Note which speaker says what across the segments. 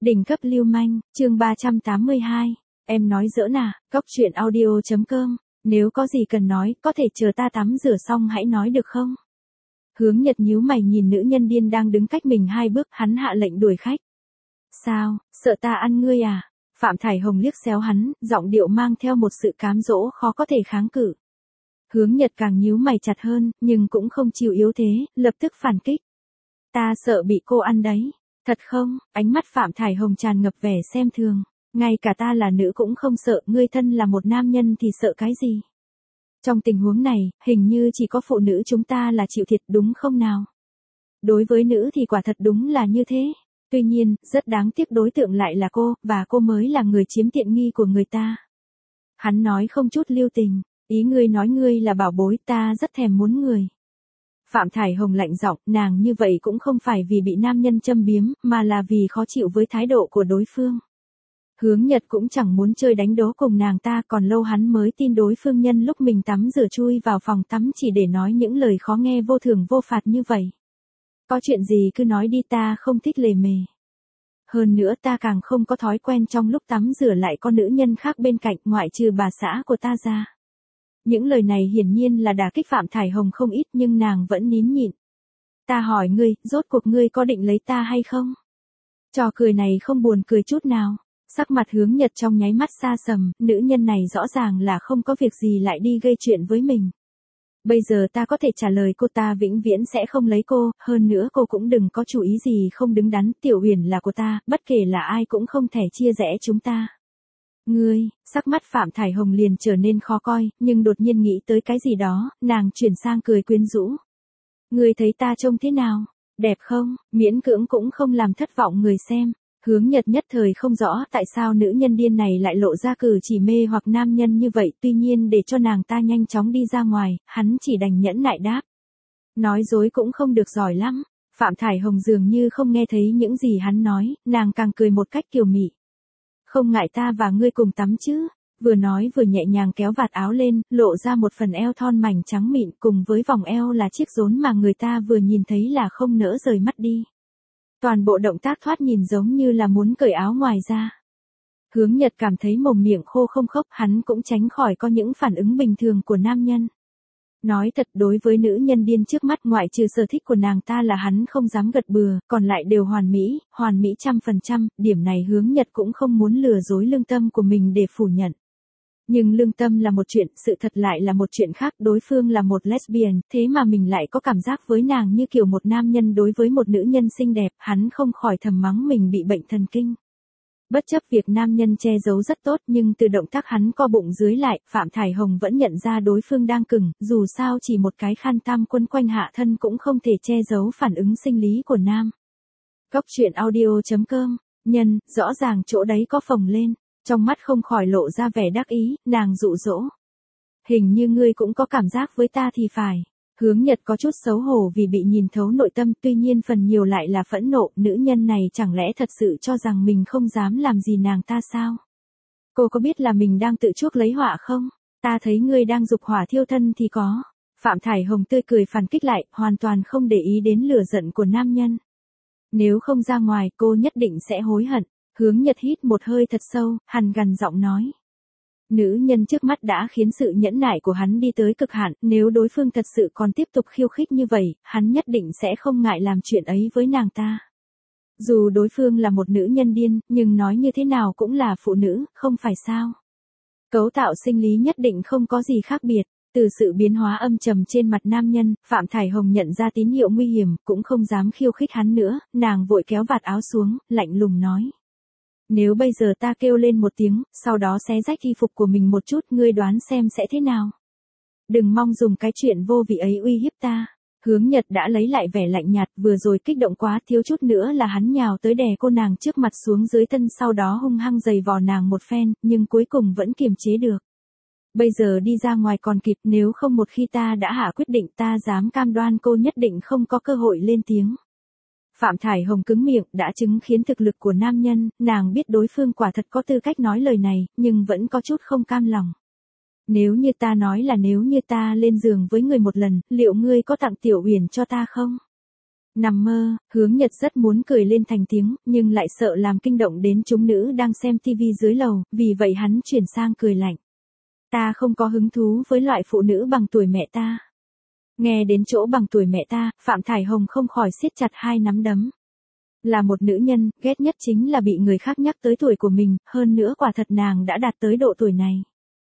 Speaker 1: Đỉnh cấp lưu manh, chương 382. Em nói giỡn à, Cóc truyện audio.com. Nếu có gì cần nói, có thể chờ ta tắm rửa xong hãy nói được không? Hướng Nhật nhíu mày nhìn nữ nhân điên đang đứng cách mình 2 bước, hắn hạ lệnh đuổi khách. Sao, sợ ta ăn ngươi à? Phạm Thải Hồng liếc xéo hắn, giọng điệu mang theo một sự cám dỗ khó có thể kháng cự. Hướng Nhật càng nhíu mày chặt hơn, nhưng cũng không chịu yếu thế, lập tức phản kích. Ta sợ bị cô ăn đấy. Thật không? Ánh mắt Phạm Thải Hồng tràn ngập vẻ xem thường. Ngay cả ta là nữ cũng không sợ, ngươi thân là một nam nhân thì sợ cái gì? Trong tình huống này, hình như chỉ có phụ nữ chúng ta là chịu thiệt đúng không nào? Đối với nữ thì quả thật đúng là như thế. Tuy nhiên, rất đáng tiếc đối tượng lại là cô, và cô mới là người chiếm tiện nghi của người ta. Hắn nói không chút lưu tình, ý ngươi nói ngươi là bảo bối, ta rất thèm muốn người. Phạm Thải Hồng lạnh giọng, nàng như vậy cũng không phải vì bị nam nhân châm biếm, mà là vì khó chịu với thái độ của đối phương. Hướng Nhật cũng chẳng muốn chơi đánh đố cùng nàng ta, còn lâu hắn mới tin đối phương nhân lúc mình tắm rửa chui vào phòng tắm chỉ để nói những lời khó nghe vô thưởng vô phạt như vậy. Có chuyện gì cứ nói đi, ta không thích lề mề. Hơn nữa ta càng không có thói quen trong lúc tắm rửa lại có nữ nhân khác bên cạnh ngoại trừ bà xã của ta ra. Những lời này hiển nhiên là đả kích Phạm Thải Hồng không ít nhưng nàng vẫn nín nhịn. Ta hỏi ngươi, rốt cuộc ngươi có định lấy ta hay không? Trò cười này không buồn cười chút nào. Sắc mặt Hướng Nhật trong nháy mắt xa sầm, nữ nhân này rõ ràng là không có việc gì lại đi gây chuyện với mình. Bây giờ ta có thể trả lời cô, ta vĩnh viễn sẽ không lấy cô, hơn nữa cô cũng đừng có chủ ý gì không đứng đắn, Tiểu Huyền là của ta, bất kể là ai cũng không thể chia rẽ chúng ta. Ngươi, sắc mắt Phạm Thải Hồng liền trở nên khó coi, nhưng đột nhiên nghĩ tới cái gì đó, nàng chuyển sang cười quyến rũ. Ngươi thấy ta trông thế nào? Đẹp không? Miễn cưỡng cũng không làm thất vọng người xem. Hướng Nhật nhất thời không rõ tại sao nữ nhân điên này lại lộ ra cử chỉ mê hoặc nam nhân như vậy, tuy nhiên để cho nàng ta nhanh chóng đi ra ngoài, hắn chỉ đành nhẫn nại đáp. Nói dối cũng không được giỏi lắm. Phạm Thải Hồng dường như không nghe thấy những gì hắn nói, nàng càng cười một cách kiều mị. Không ngại ta và ngươi cùng tắm chứ? Vừa nói vừa nhẹ nhàng kéo vạt áo lên, lộ ra một phần eo thon mảnh trắng mịn, cùng với vòng eo là chiếc rốn mà người ta vừa nhìn thấy là không nỡ rời mắt đi. Toàn bộ động tác thoát nhìn giống như là muốn cởi áo ngoài ra. Hướng Nhật cảm thấy mồm miệng khô không khốc, hắn cũng tránh khỏi có những phản ứng bình thường của nam nhân. Nói thật, đối với nữ nhân điên trước mắt ngoại trừ sở thích của nàng ta là hắn không dám gật bừa, còn lại đều hoàn mỹ 100%, điểm này Hướng Nhật cũng không muốn lừa dối lương tâm của mình để phủ nhận. Nhưng lương tâm là một chuyện, sự thật lại là một chuyện khác, đối phương là một lesbian, thế mà mình lại có cảm giác với nàng như kiểu một nam nhân đối với một nữ nhân xinh đẹp, hắn không khỏi thầm mắng mình bị bệnh thần kinh. Bất chấp việc nam nhân che giấu rất tốt nhưng từ động tác hắn co bụng dưới lại, Phạm Thải Hồng vẫn nhận ra đối phương đang cứng, dù sao chỉ một cái khăn tăm quấn quanh hạ thân cũng không thể che giấu phản ứng sinh lý của nam. Cóc truyện audio.com, nhân, rõ ràng chỗ đấy có phồng lên. Trong mắt không khỏi lộ ra vẻ đắc ý, nàng dụ dỗ. Hình như ngươi cũng có cảm giác với ta thì phải. Hướng Nhật có chút xấu hổ vì bị nhìn thấu nội tâm, tuy nhiên phần nhiều lại là phẫn nộ, nữ nhân này chẳng lẽ thật sự cho rằng mình không dám làm gì nàng ta sao? Cô có biết là mình đang tự chuốc lấy họa không? Ta thấy ngươi đang dục hỏa thiêu thân thì có. Phạm Thải Hồng tươi cười phản kích lại, hoàn toàn không để ý đến lửa giận của nam nhân. Nếu không ra ngoài, cô nhất định sẽ hối hận. Hướng Nhật hít một hơi thật sâu, hắn gằn giọng nói. Nữ nhân trước mắt đã khiến sự nhẫn nại của hắn đi tới cực hạn, nếu đối phương thật sự còn tiếp tục khiêu khích như vậy, hắn nhất định sẽ không ngại làm chuyện ấy với nàng ta. Dù đối phương là một nữ nhân điên, nhưng nói như thế nào cũng là phụ nữ, không phải sao? Cấu tạo sinh lý nhất định không có gì khác biệt. Từ sự biến hóa âm trầm trên mặt nam nhân, Phạm Thải Hồng nhận ra tín hiệu nguy hiểm, cũng không dám khiêu khích hắn nữa, nàng vội kéo vạt áo xuống, lạnh lùng nói. Nếu bây giờ ta kêu lên một tiếng, sau đó xé rách y phục của mình một chút, ngươi đoán xem sẽ thế nào? Đừng mong dùng cái chuyện vô vị ấy uy hiếp ta. Hướng Nhật đã lấy lại vẻ lạnh nhạt, vừa rồi kích động quá, thiếu chút nữa là hắn nhào tới đè cô nàng trước mặt xuống dưới thân, sau đó hung hăng giày vò nàng một phen, nhưng cuối cùng vẫn kiềm chế được. Bây giờ đi ra ngoài còn kịp, nếu không một khi ta đã hạ quyết định, ta dám cam đoan cô nhất định không có cơ hội lên tiếng. Phạm Thải Hồng cứng miệng, đã chứng khiến thực lực của nam nhân, nàng biết đối phương quả thật có tư cách nói lời này, nhưng vẫn có chút không cam lòng. Nếu như ta nói là nếu như ta lên giường với người một lần, liệu ngươi có tặng Tiểu Huyền cho ta không? Nằm mơ, Hướng Nhật rất muốn cười lên thành tiếng, nhưng lại sợ làm kinh động đến chúng nữ đang xem tivi dưới lầu, vì vậy hắn chuyển sang cười lạnh. Ta không có hứng thú với loại phụ nữ bằng tuổi mẹ ta. Nghe đến chỗ bằng tuổi mẹ ta, Phạm Thải Hồng không khỏi siết chặt hai nắm đấm. Là một nữ nhân, ghét nhất chính là bị người khác nhắc tới tuổi của mình, hơn nữa quả thật nàng đã đạt tới độ tuổi này.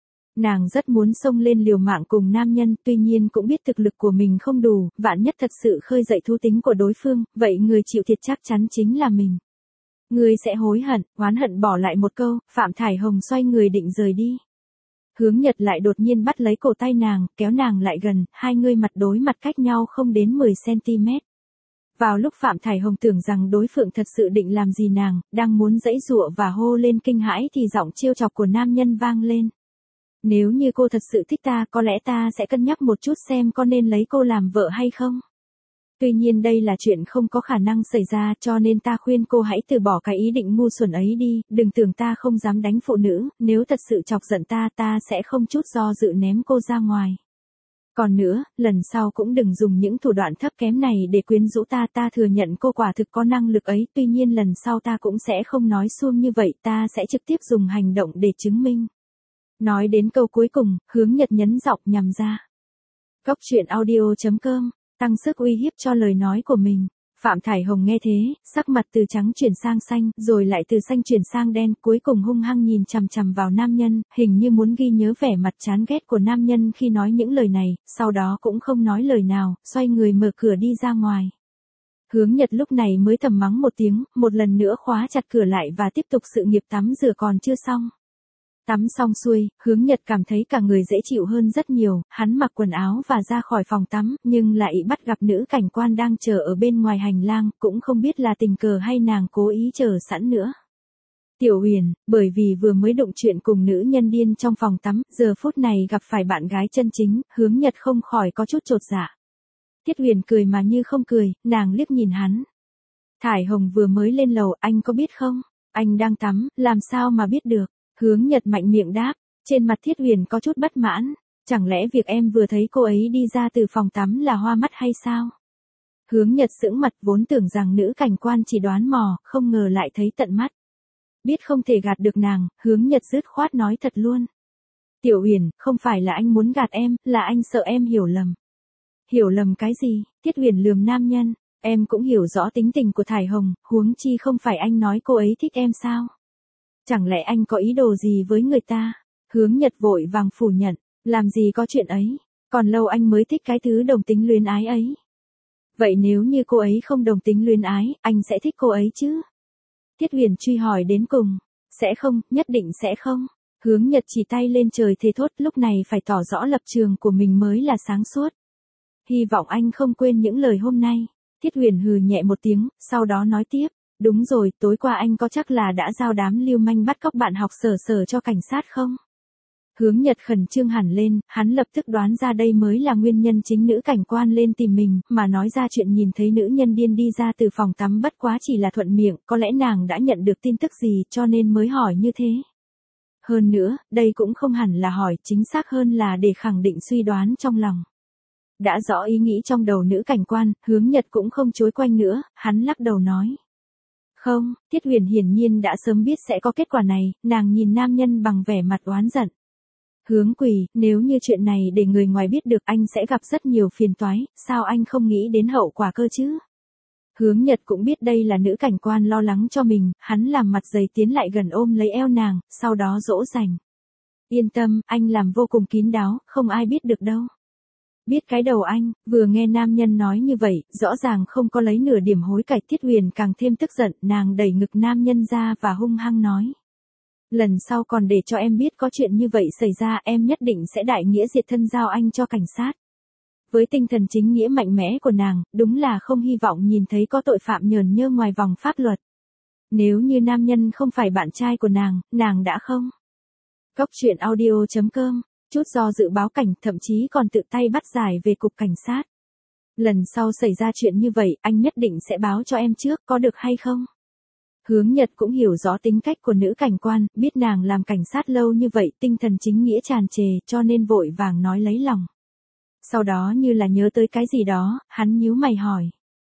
Speaker 1: Nàng rất muốn xông lên liều mạng cùng nam nhân, tuy nhiên cũng biết thực lực của mình không đủ, vạn nhất thật sự khơi dậy thú tính của đối phương, vậy người chịu thiệt chắc chắn chính là mình. Người sẽ hối hận, oán hận bỏ lại một câu, Phạm Thải Hồng xoay người định rời đi. Hướng Nhật lại đột nhiên bắt lấy cổ tay nàng, kéo nàng lại gần, hai người mặt đối mặt cách nhau không đến 10 cm. Vào lúc Phạm Thải Hồng tưởng rằng đối phương thật sự định làm gì nàng, đang muốn giãy giụa và hô lên kinh hãi thì giọng trêu chọc của nam nhân vang lên. Nếu như cô thật sự thích ta, có lẽ ta sẽ cân nhắc một chút xem có nên lấy cô làm vợ hay không. Tuy nhiên đây là chuyện không có khả năng xảy ra, cho nên ta khuyên cô hãy từ bỏ cái ý định ngu xuẩn ấy đi, đừng tưởng ta không dám đánh phụ nữ, nếu thật sự chọc giận ta, ta sẽ không chút do dự ném cô ra ngoài. Còn nữa, lần sau cũng đừng dùng những thủ đoạn thấp kém này để quyến rũ ta, ta thừa nhận cô quả thực có năng lực ấy, tuy nhiên lần sau ta cũng sẽ không nói suông như vậy, ta sẽ trực tiếp dùng hành động để chứng minh. Nói đến câu cuối cùng, Hướng Nhật nhấn giọng nhằm ra. Cốc truyện audio.com, tăng sức uy hiếp cho lời nói của mình. Phạm Thải Hồng nghe thế, sắc mặt từ trắng chuyển sang xanh, rồi lại từ xanh chuyển sang đen, cuối cùng hung hăng nhìn chằm chằm vào nam nhân, hình như muốn ghi nhớ vẻ mặt chán ghét của nam nhân khi nói những lời này, sau đó cũng không nói lời nào, xoay người mở cửa đi ra ngoài. Hướng Nhật lúc này mới thầm mắng một tiếng, một lần nữa khóa chặt cửa lại và tiếp tục sự nghiệp tắm rửa còn chưa xong. Tắm xong xuôi, Hướng Nhật cảm thấy cả người dễ chịu hơn rất nhiều, hắn mặc quần áo và ra khỏi phòng tắm, nhưng lại bắt gặp nữ cảnh quan đang chờ ở bên ngoài hành lang, cũng không biết là tình cờ hay nàng cố ý chờ sẵn nữa. Tiểu Huyền, bởi vì vừa mới đụng chuyện cùng nữ nhân điên trong phòng tắm, giờ phút này gặp phải bạn gái chân chính, Hướng Nhật không khỏi có chút chột dạ. Tiết Huyền cười mà như không cười, nàng liếc nhìn hắn. Thải Hồng vừa mới lên lầu, anh có biết không? Anh đang tắm, làm sao mà biết được? Hướng Nhật mạnh miệng đáp, trên mặt Thiết Huyền có chút bất mãn, chẳng lẽ việc em vừa thấy cô ấy đi ra từ phòng tắm là hoa mắt hay sao? Hướng Nhật sững mặt vốn tưởng rằng nữ cảnh quan chỉ đoán mò, không ngờ lại thấy tận mắt. Biết không thể gạt được nàng, Hướng Nhật dứt khoát nói thật luôn. Tiểu Huyền, không phải là anh muốn gạt em, là anh sợ em hiểu lầm. Hiểu lầm cái gì? Thiết Huyền lườm nam nhân, em cũng hiểu rõ tính tình của Thải Hồng, huống chi không phải anh nói cô ấy thích em sao? Chẳng lẽ anh có ý đồ gì với người ta? Hướng Nhật vội vàng phủ nhận, làm gì có chuyện ấy, còn lâu anh mới thích cái thứ đồng tính luyến ái ấy. Vậy nếu như cô ấy không đồng tính luyến ái, anh sẽ thích cô ấy chứ? Tiết Huyền truy hỏi đến cùng, sẽ không, nhất định sẽ không. Hướng Nhật chỉ tay lên trời thề thốt, lúc này phải tỏ rõ lập trường của mình mới là sáng suốt. Hy vọng anh không quên những lời hôm nay. Tiết Huyền hừ nhẹ một tiếng, sau đó nói tiếp. Đúng rồi, tối qua anh có chắc là đã giao đám lưu manh bắt cóc bạn học Sở cho cảnh sát không? Hướng Nhật khẩn trương hẳn lên, hắn lập tức đoán ra đây mới là nguyên nhân chính nữ cảnh quan lên tìm mình, mà nói ra chuyện nhìn thấy nữ nhân điên đi ra từ phòng tắm bất quá chỉ là thuận miệng, có lẽ nàng đã nhận được tin tức gì cho nên mới hỏi như thế. Hơn nữa, đây cũng không hẳn là hỏi, chính xác hơn là để khẳng định suy đoán trong lòng. Đã rõ ý nghĩ trong đầu nữ cảnh quan, Hướng Nhật cũng không chối quanh nữa, hắn lắc đầu nói. Không, Tiết Huyền hiển nhiên đã sớm biết sẽ có kết quả này, nàng nhìn nam nhân bằng vẻ mặt oán giận. Hướng Quỳ, nếu như chuyện này để người ngoài biết được anh sẽ gặp rất nhiều phiền toái, sao anh không nghĩ đến hậu quả cơ chứ? Hướng Nhật cũng biết đây là nữ cảnh quan lo lắng cho mình, hắn làm mặt dày tiến lại gần ôm lấy eo nàng, sau đó dỗ dành. Yên tâm, anh làm vô cùng kín đáo, không ai biết được đâu. Biết cái đầu anh, vừa nghe nam nhân nói như vậy, rõ ràng không có lấy nửa điểm hối cải. Tiết Huyền càng thêm tức giận, nàng đẩy ngực nam nhân ra và hung hăng nói. Lần sau còn để cho em biết có chuyện như vậy xảy ra, em nhất định sẽ đại nghĩa diệt thân giao anh cho cảnh sát. Với tinh thần chính nghĩa mạnh mẽ của nàng, đúng là không hy vọng nhìn thấy có tội phạm nhờn nhơ ngoài vòng pháp luật. Nếu như nam nhân không phải bạn trai của nàng đã không. Cốc truyện audio.com, chút do dự báo cảnh, thậm chí còn tự tay bắt giải về cục cảnh sát. Lần sau xảy ra chuyện như vậy, anh nhất định sẽ báo cho em trước, có được hay không? Hướng Nhật cũng hiểu rõ tính cách của nữ cảnh quan, biết nàng làm cảnh sát lâu như vậy, tinh thần chính nghĩa tràn trề, cho nên vội vàng nói lấy lòng. Sau đó như là nhớ tới cái gì đó, hắn nhíu mày hỏi.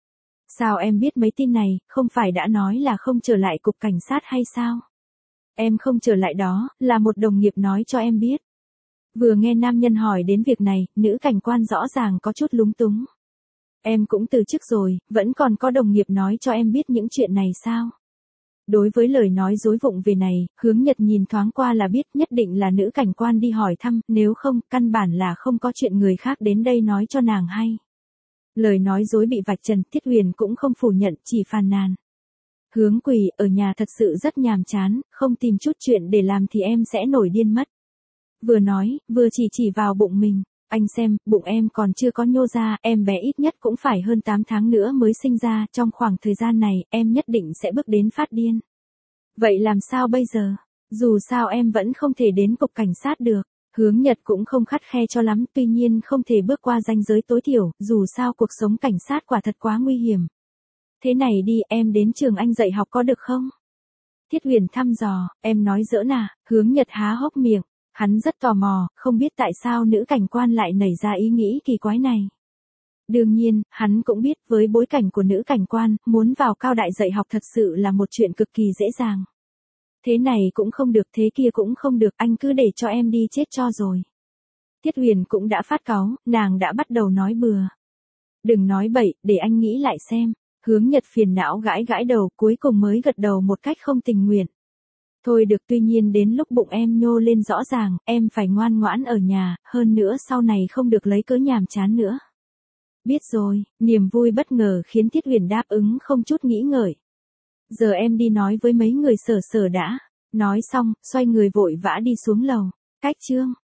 Speaker 1: Sao em biết mấy tin này, không phải đã nói là không trở lại cục cảnh sát hay sao? Em không trở lại đó, là một đồng nghiệp nói cho em biết. Vừa nghe nam nhân hỏi đến việc này, nữ cảnh quan rõ ràng có chút lúng túng. Em cũng từ chức rồi, vẫn còn có đồng nghiệp nói cho em biết những chuyện này sao? Đối với lời nói dối vụng về này, Hướng Nhật nhìn thoáng qua là biết nhất định là nữ cảnh quan đi hỏi thăm, nếu không, căn bản là không có chuyện người khác đến đây nói cho nàng hay. Lời nói dối bị vạch trần, Thiết Huyền cũng không phủ nhận, chỉ phàn nàn. Hướng Quỳ, ở nhà thật sự rất nhàm chán, không tìm chút chuyện để làm thì em sẽ nổi điên mất. Vừa nói, vừa chỉ vào bụng mình. Anh xem, bụng em còn chưa có nhô ra, em bé ít nhất cũng phải hơn 8 tháng nữa mới sinh ra, trong khoảng thời gian này, em nhất định sẽ bước đến phát điên. Vậy làm sao bây giờ? Dù sao em vẫn không thể đến cục cảnh sát được. Hướng Nhật cũng không khắt khe cho lắm, tuy nhiên không thể bước qua ranh giới tối thiểu, dù sao cuộc sống cảnh sát quả thật quá nguy hiểm. Thế này đi, em đến trường anh dạy học có được không? Thiết Huyền thăm dò, em nói giỡn à? Hướng Nhật há hốc miệng. Hắn rất tò mò, không biết tại sao nữ cảnh quan lại nảy ra ý nghĩ kỳ quái này. Đương nhiên, hắn cũng biết với bối cảnh của nữ cảnh quan, muốn vào cao đại dạy học thật sự là một chuyện cực kỳ dễ dàng. Thế này cũng không được, thế kia cũng không được, anh cứ để cho em đi chết cho rồi. Thiết Huyền cũng đã phát cáu, nàng đã bắt đầu nói bừa. Đừng nói bậy, để anh nghĩ lại xem. Hướng Nhật phiền não gãi gãi đầu, cuối cùng mới gật đầu một cách không tình nguyện. Thôi được, tuy nhiên đến lúc bụng em nhô lên rõ ràng, em phải ngoan ngoãn ở nhà, hơn nữa sau này không được lấy cớ nhàm chán nữa. Biết rồi, niềm vui bất ngờ khiến Thiết Huyền đáp ứng không chút nghĩ ngợi. Giờ em đi nói với mấy người sở đã. Nói xong, xoay người vội vã đi xuống lầu. Cách chương